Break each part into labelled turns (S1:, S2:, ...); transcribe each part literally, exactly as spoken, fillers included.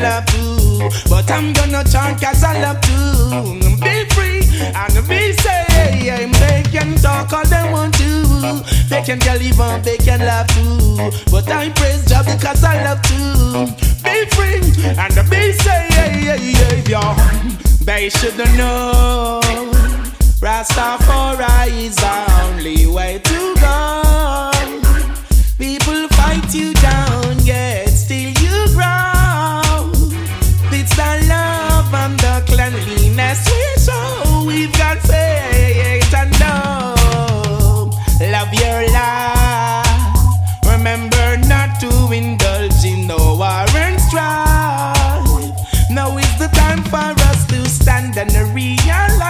S1: love too. But I'm gonna chant cause I love to be free and be safe. They can talk all they want to. They can get even, they can love too. But I praise God because I love to be free and be safe. Yo, they should know Rastafari is the only way to go. People fight you down, yet still you grow. It's the love and the cleanliness we show. We've got faith and love. Love your life. Remember not to indulge in no war and strife. Now is the time for us to stand and realize.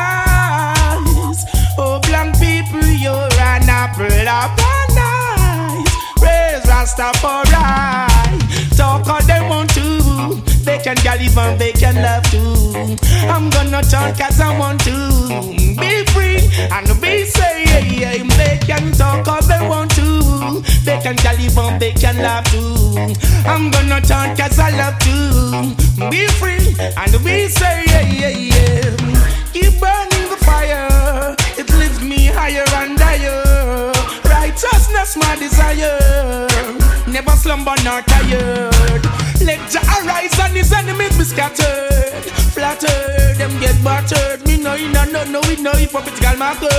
S1: Oh, black people, you're an apple of paradise. Praise Rastafari. Talk all they want to. They can get even, they can love too. I'm gonna talk cause I want to be free and be safe. They can talk all they want to. They can get even, they can love too. I'm gonna talk cause I love to be free and be safe. Keep burning the fire. It lifts me higher and higher. Righteousness my desire. Never slumber nor tired. Let Jah arise and his enemies be scattered. Flattered, them get battered. Me know you know, no, no, we know if political markers.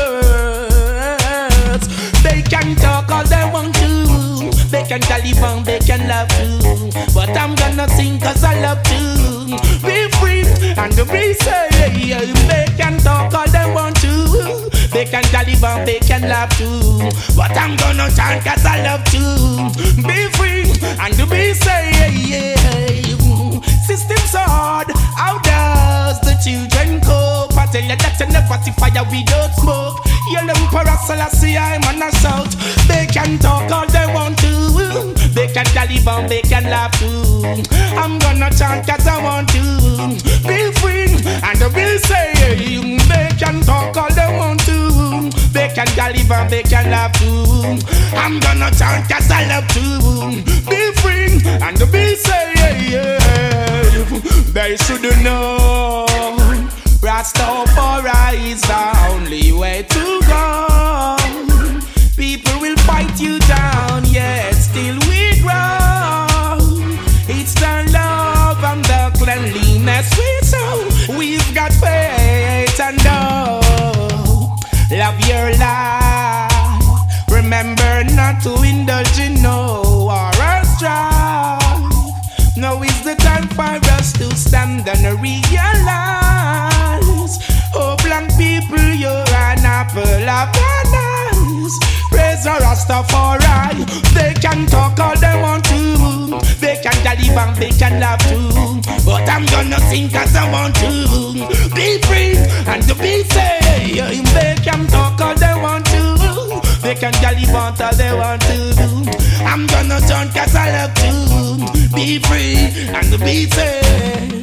S1: They can talk all they want to. They can Taliban, they can love too. But I'm gonna sing cause I love to be free and to be safe. They can talk all they want to. They can Taliban, they can love too. But I'm gonna chant cause I love to be free and to be safe. System's hard, how does the children cope? I tell you that you never see fire without smoke. Yell Emperor Selassie, I'm on a shout. They can talk all they want to. They can Taliban, they can laugh too. I'm gonna chant cause I want to be free and to be safe. They can talk all they want to. They can Taliban, they can laugh too. I'm gonna chant cause I love to be free and to be safe. They should know Rastafari is the only way to go. People will fight you down, yet still we grow. It's the love and the cleanliness we show. We've got faith and love. Love your life. Remember not to indulge in no war or strife. Now is the time for us to stand and realize. Oh, black people, you're an apple of paradise. Praise the Rastafari. They can talk all they want to. They can Taliban, they can love too. But I'm gonna sing cause I want to be free and to be safe. They can talk all they want to. They can Taliban all they want to do. I'm gonna chant cause I love to be free and to be safe.